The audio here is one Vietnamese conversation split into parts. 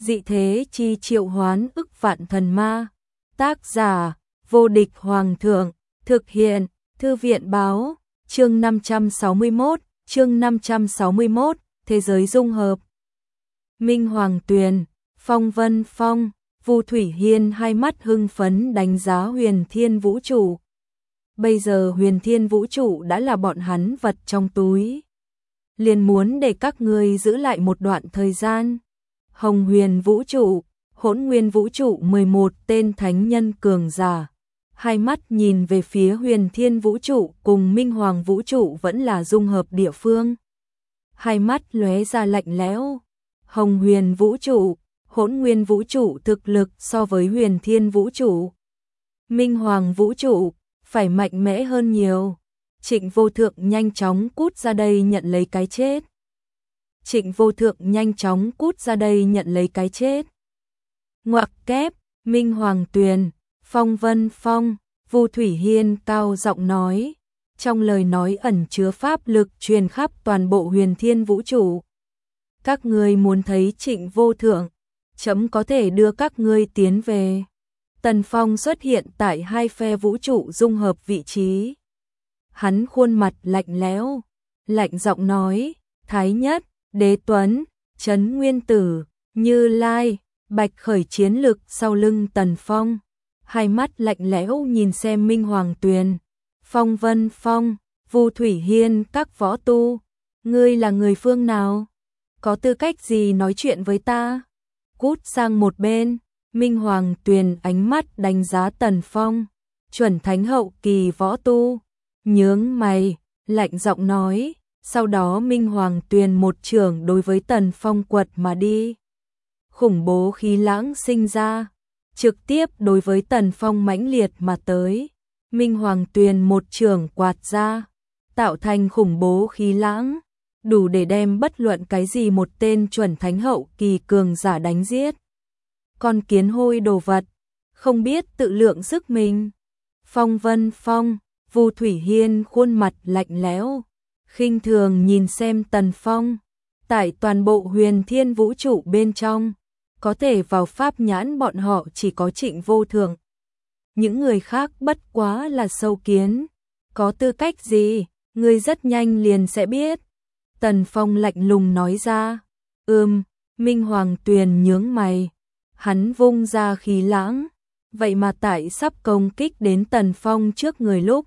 dị thế chi triệu hoán ức vạn thần ma. Tác giả, vô địch hoàng thượng, thực hiện, thư viện báo, chương 561, thế giới dung hợp. Minh Hoàng Tuyền, Phong Vân Phong, Vu Thủy Hiên hai mắt hưng phấn đánh giá Huyền Thiên Vũ Trụ. Bây giờ Huyền Thiên Vũ Trụ đã là bọn hắn vật trong túi. Liền muốn để các ngươi giữ lại một đoạn thời gian. Hồng Huyền Vũ Trụ, Hỗn Nguyên Vũ Trụ 11 tên thánh nhân cường giả. Hai mắt nhìn về phía Huyền Thiên Vũ Trụ cùng Minh Hoàng Vũ Trụ vẫn là dung hợp địa phương. Hai mắt lóe ra lạnh lẽo. Hồng Huyền Vũ Trụ, Hỗn Nguyên Vũ Trụ thực lực so với Huyền Thiên Vũ Trụ, Minh Hoàng Vũ Trụ phải mạnh mẽ hơn nhiều. Trịnh Vô Thượng nhanh chóng cút ra đây nhận lấy cái chết. Trịnh Vô Thượng nhanh chóng cút ra đây nhận lấy cái chết. Ngoặc kép, Minh Hoàng Tuyền, Phong Vân Phong, Vu Thủy Hiên cao giọng nói, trong lời nói ẩn chứa pháp lực truyền khắp toàn bộ Huyền Thiên Vũ Trụ. Các ngươi muốn thấy Trịnh Vô Thượng, chấm có thể đưa các ngươi tiến về. Tần Phong xuất hiện tại hai phe vũ trụ dung hợp vị trí. Hắn khuôn mặt lạnh lẽo, lạnh giọng nói, Thái Nhất, Đế Tuấn, Trấn Nguyên Tử, Như Lai, Bạch Khởi chiến lực sau lưng Tần Phong. Hai mắt lạnh lẽo nhìn xem Minh Hoàng Tuyền, Phong Vân Phong, Vu Thủy Hiên các võ tu. Ngươi là người phương nào? Có tư cách gì nói chuyện với ta? Cút sang một bên. Minh Hoàng Tuyền ánh mắt đánh giá Tần Phong, chuẩn thánh hậu kỳ võ tu, nhướng mày, lạnh giọng nói, sau đó Minh Hoàng Tuyền một chưởng đối với Tần Phong quật mà đi. Khủng bố khí lãng sinh ra, trực tiếp đối với Tần Phong mãnh liệt mà tới. Minh Hoàng Tuyền một chưởng quạt ra, tạo thành khủng bố khí lãng, đủ để đem bất luận cái gì một tên chuẩn thánh hậu kỳ cường giả đánh giết. Con kiến hôi đồ vật, không biết tự lượng sức mình. Phong Vân Phong, Vu Thủy Hiên khuôn mặt lạnh lẽo, khinh thường nhìn xem Tần Phong. Tại toàn bộ Huyền Thiên Vũ Trụ bên trong, có thể vào pháp nhãn bọn họ chỉ có Trịnh Vô Thượng. Những người khác bất quá là sâu kiến. Có tư cách gì, ngươi rất nhanh liền sẽ biết. Tần Phong lạnh lùng nói ra. Minh Hoàng Tuyền nhướng mày. Hắn vung ra khí lãng, vậy mà tại sắp công kích đến Tần Phong trước người lúc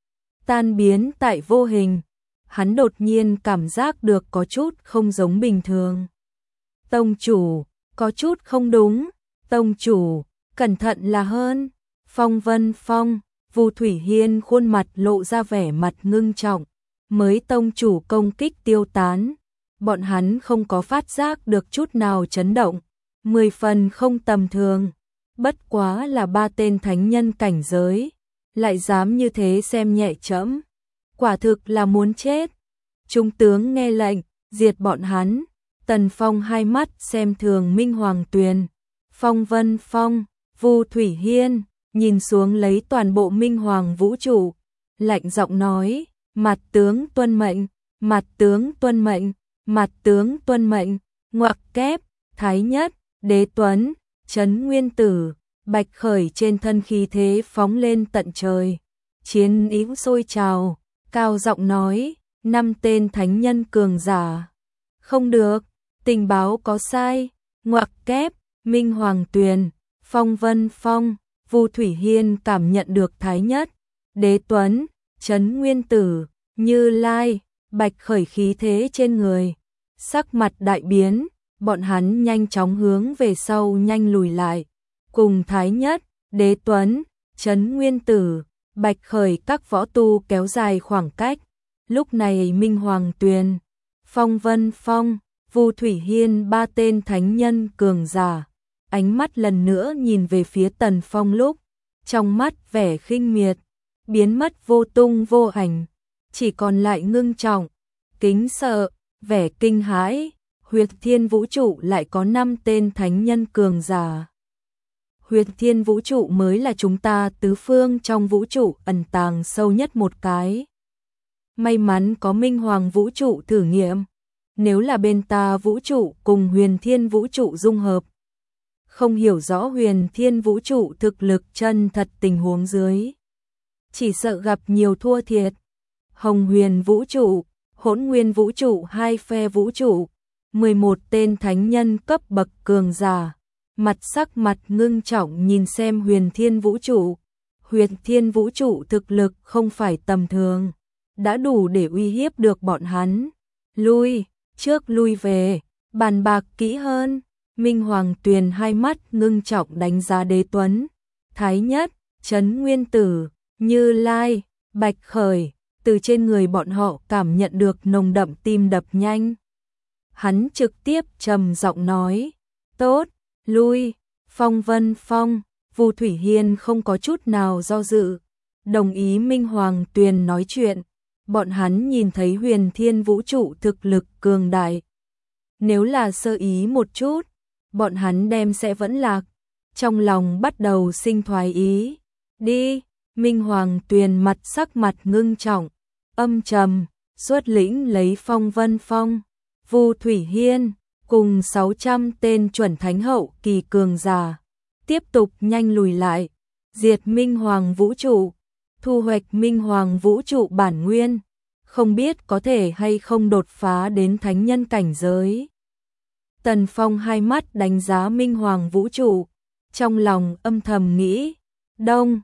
tan biến tại vô hình, hắn đột nhiên cảm giác được có chút không giống bình thường. Tông chủ, có chút không đúng, tông chủ, cẩn thận là hơn. Phong Vân Phong, Vu Thủy Hiên khuôn mặt lộ ra vẻ mặt ngưng trọng, mới tông chủ công kích tiêu tán, bọn hắn không có phát giác được chút nào chấn động. 10 phần không tầm thường, bất quá là 3 tên thánh nhân cảnh giới, lại dám như thế xem nhẹ trẫm, quả thực là muốn chết. Trung tướng nghe lệnh, diệt bọn hắn. Tần Phong hai mắt xem thường Minh Hoàng Tuyền, Phong Vân Phong, Vu Thủy Hiên, nhìn xuống lấy toàn bộ Minh Hoàng Vũ Trụ, lạnh giọng nói, mặt tướng tuân mệnh, mặt tướng tuân mệnh, mặt tướng tuân mệnh. Ngoặc kép, Thái Nhất, Đế Tuấn, Trấn Nguyên Tử, Bạch Khởi trên thân khí thế phóng lên tận trời. Chiến ý sôi trào, cao giọng nói, 5 tên thánh nhân cường giả. Không được, tình báo có sai. Ngoặc kép, Minh Hoàng Tuyền, Phong Vân Phong, Vu Thủy Hiên cảm nhận được Thái Nhất, Đế Tuấn, Trấn Nguyên Tử, Như Lai, Bạch Khởi khí thế trên người. Sắc mặt đại biến. Bọn hắn nhanh chóng hướng về sau nhanh lùi lại, cùng Thái Nhất, Đế Tuấn, Trấn Nguyên Tử, Bạch Khởi các võ tu kéo dài khoảng cách. Lúc này Minh Hoàng Tuyền, Phong Vân Phong, Vu Thủy Hiên 3 tên thánh nhân cường giả, ánh mắt lần nữa nhìn về phía Tần Phong lúc, trong mắt vẻ khinh miệt, biến mất vô tung vô ảnh, chỉ còn lại ngưng trọng, kính sợ, vẻ kinh hãi. Huyền Thiên Vũ Trụ lại có 5 tên thánh nhân cường giả. Huyền Thiên Vũ Trụ mới là chúng ta tứ phương trong vũ trụ ẩn tàng sâu nhất một cái. May mắn có Minh Hoàng Vũ Trụ thử nghiệm. Nếu là bên ta vũ trụ cùng Huyền Thiên Vũ Trụ dung hợp, không hiểu rõ huyền thiên vũ trụ thực lực chân thật tình huống dưới. Chỉ sợ gặp nhiều thua thiệt. Hồng huyền vũ trụ, hỗn nguyên vũ trụ, hai phe vũ trụ, 11 tên thánh nhân cấp bậc cường giả, sắc mặt ngưng trọng nhìn xem huyền thiên vũ trụ. Huyền thiên vũ trụ thực lực không phải tầm thường, đã đủ để uy hiếp được bọn hắn. Lui về, bàn bạc kỹ hơn. Minh Hoàng Tuyền hai mắt ngưng trọng đánh giá Đế Tuấn, Thái Nhất, Trấn Nguyên Tử, Như Lai, Bạch Khởi, từ trên người bọn họ cảm nhận được nồng đậm tim đập nhanh. Hắn trực tiếp trầm giọng nói, tốt, lui. Phong Vân Phong, Vu Thủy Hiên không có chút nào do dự, đồng ý Minh Hoàng Tuyền nói chuyện. Bọn hắn nhìn thấy huyền thiên vũ trụ thực lực cường đại. Nếu là sơ ý một chút, bọn hắn đem sẽ vẫn lạc. Trong lòng bắt đầu sinh thoái ý. Đi, Minh Hoàng Tuyền sắc mặt ngưng trọng, âm trầm, xuất lĩnh lấy Phong Vân Phong, Vu Thủy Hiên, cùng 600 tên chuẩn thánh hậu kỳ cường giả. Tiếp tục nhanh lùi lại, diệt Minh Hoàng vũ trụ, thu hoạch Minh Hoàng vũ trụ bản nguyên. Không biết có thể hay không đột phá đến thánh nhân cảnh giới. Tần Phong hai mắt đánh giá Minh Hoàng vũ trụ, trong lòng âm thầm nghĩ, đông,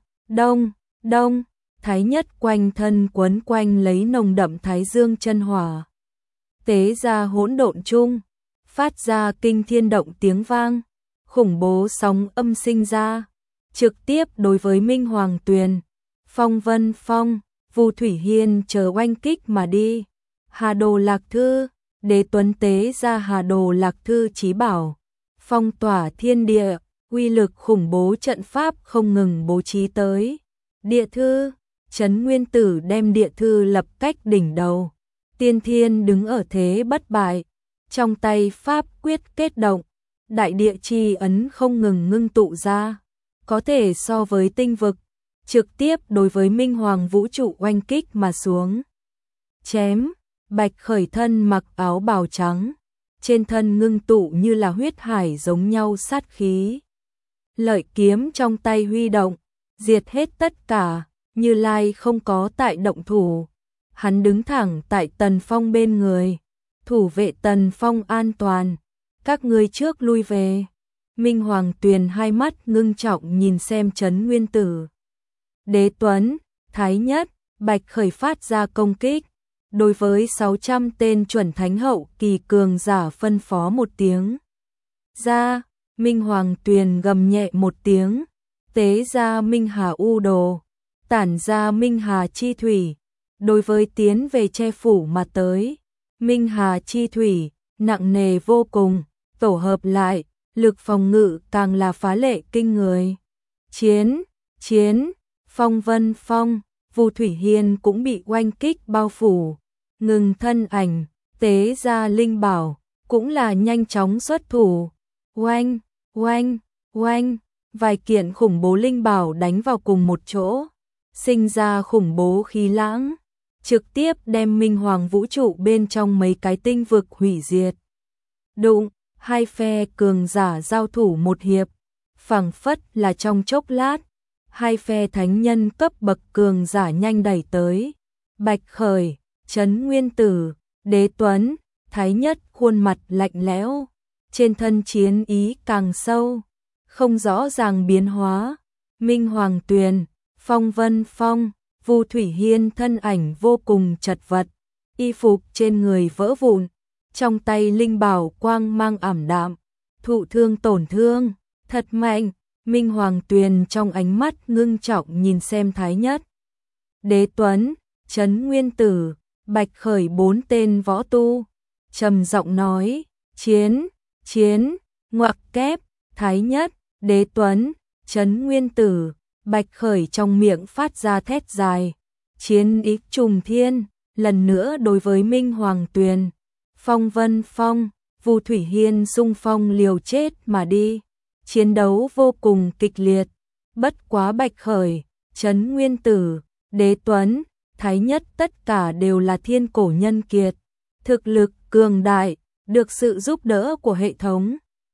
Thái Nhất quanh thân quấn quanh lấy nồng đậm thái dương chân hỏa. Tế ra hỗn độn chung, phát ra kinh thiên động tiếng vang, khủng bố sóng âm sinh ra, trực tiếp đối với Minh Hoàng Tuyền, Phong Vân Phong, Vu Thủy Hiên chờ oanh kích mà đi. Hà Đồ Lạc Thư, Đế Tuấn tế ra Hà Đồ Lạc Thư chí bảo, phong tỏa thiên địa, uy lực khủng bố trận pháp không ngừng bố trí tới. Địa thư, Trấn Nguyên Tử đem địa thư lập cách đỉnh đầu. Tiên Thiên đứng ở thế bất bại, trong tay pháp quyết kết động, đại địa chi ấn không ngừng ngưng tụ ra, có thể so với tinh vực, trực tiếp đối với Minh Hoàng vũ trụ oanh kích mà xuống. Chém, Bạch Khởi thân mặc áo bào trắng, trên thân ngưng tụ như là huyết hải giống nhau sát khí. Lợi kiếm trong tay huy động, diệt hết tất cả. Như Lai không có tại động thủ, hắn đứng thẳng tại Tần Phong bên người, thủ vệ Tần Phong an toàn. Các ngươi trước lui về. Minh Hoàng Tuyền hai mắt ngưng trọng nhìn xem Trấn Nguyên Tử, Đế Tuấn, Thái Nhất, Bạch Khởi phát ra công kích. Đối với 600 tên chuẩn thánh hậu kỳ cường giả phân phó một tiếng. Ra, Minh Hoàng Tuyền gầm nhẹ một tiếng, tế ra Minh Hà U Đồ, tản ra Minh Hà Chi Thủy, đối với tiến về che phủ mà tới. Minh Hà Chi Thủy, nặng nề vô cùng, tổ hợp lại, lực phòng ngự càng là phá lệ kinh người. Chiến, Phong Vân Phong, Vu Thủy Hiên cũng bị oanh kích bao phủ, ngừng thân ảnh, tế ra linh bảo, cũng là nhanh chóng xuất thủ. Oanh, vài kiện khủng bố linh bảo đánh vào cùng một chỗ, sinh ra khủng bố khí lãng, trực tiếp đem Minh Hoàng vũ trụ bên trong mấy cái tinh vực hủy diệt. Đụng, hai phe cường giả giao thủ một hiệp, phảng phất là trong chốc lát, hai phe thánh nhân cấp bậc cường giả nhanh đẩy tới. Bạch Khởi, Trấn Nguyên Tử, Đế Tuấn, Thái Nhất khuôn mặt lạnh lẽo, trên thân chiến ý càng sâu, không rõ ràng biến hóa. Minh Hoàng Tuyền, Phong Vân Phong, Vu Thủy Hiên thân ảnh vô cùng chật vật, y phục trên người vỡ vụn, trong tay linh bảo quang mang ảm đạm, thụ thương tổn thương, thật mạnh. Minh Hoàng Tuyền trong ánh mắt ngưng trọng nhìn xem Thái Nhất, Đế Tuấn, Trấn Nguyên Tử, Bạch Khởi bốn tên võ tu, trầm giọng nói, chiến, ngoặc kép. Thái Nhất, Đế Tuấn, Trấn Nguyên Tử, Bạch Khởi trong miệng phát ra thét dài, chiến ý trùng thiên, lần nữa đối với Minh Hoàng Tuyền, Phong Vân Phong, Vu Thủy Hiên xung phong liều chết mà đi. Chiến đấu vô cùng kịch liệt, bất quá Bạch Khởi, Trấn Nguyên Tử, Đế Tuấn, Thái Nhất tất cả đều là thiên cổ nhân kiệt, thực lực cường đại, được sự giúp đỡ của hệ thống,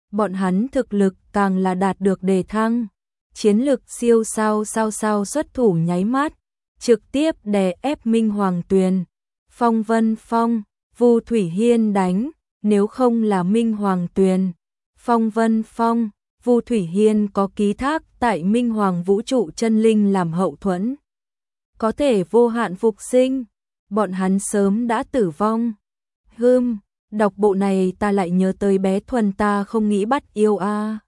bọn hắn thực lực càng là đạt được đề thăng. Chiến lực siêu sao xuất thủ nháy mắt, trực tiếp đè ép Minh Hoàng Tuyền, Phong Vân Phong, Vu Thủy Hiên đánh, nếu không là Minh Hoàng Tuyền, Phong Vân Phong, Vu Thủy Hiên có ký thác tại Minh Hoàng vũ trụ chân linh làm hậu thuẫn, có thể vô hạn phục sinh, bọn hắn sớm đã tử vong. Đọc bộ này ta lại nhớ tới bé Thuần ta không nghĩ bắt yêu a.